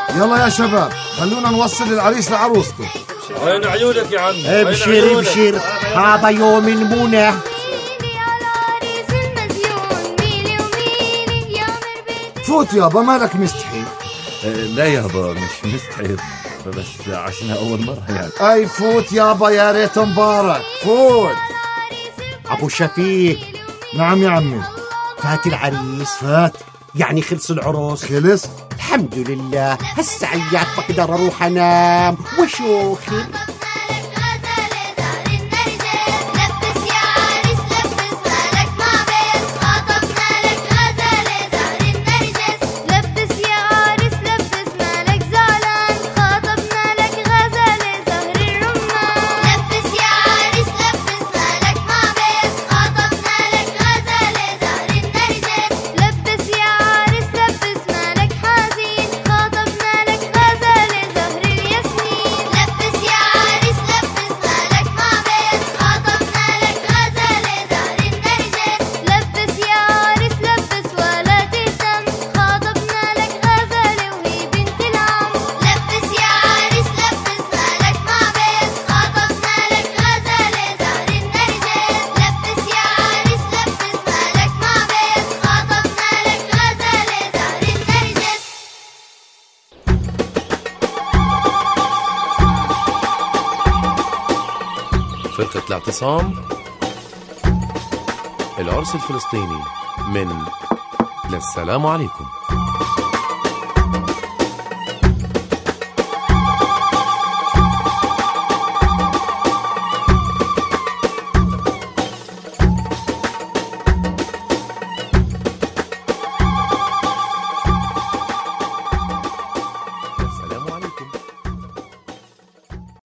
يلا يا شباب خلونا نوصل العريس لعروسته. عين عيونك يا عمي. ابشر ابشر، هذا يوم المنى. فوت يابا، مالك مستحي؟ لا يابا مش مستحي، بس عشان أول مرة يعني. اي فوت يابا، يا ريت مبارك، فوت. ابو شفيق. نعم يا عمي. فات العريس؟ فات. يعني خلص العروس؟ خلص الحمد لله. هسه عيات بقدر اروح انام واشوخر. فرقة الاعتصام، العرس الفلسطيني من للسلام عليكم.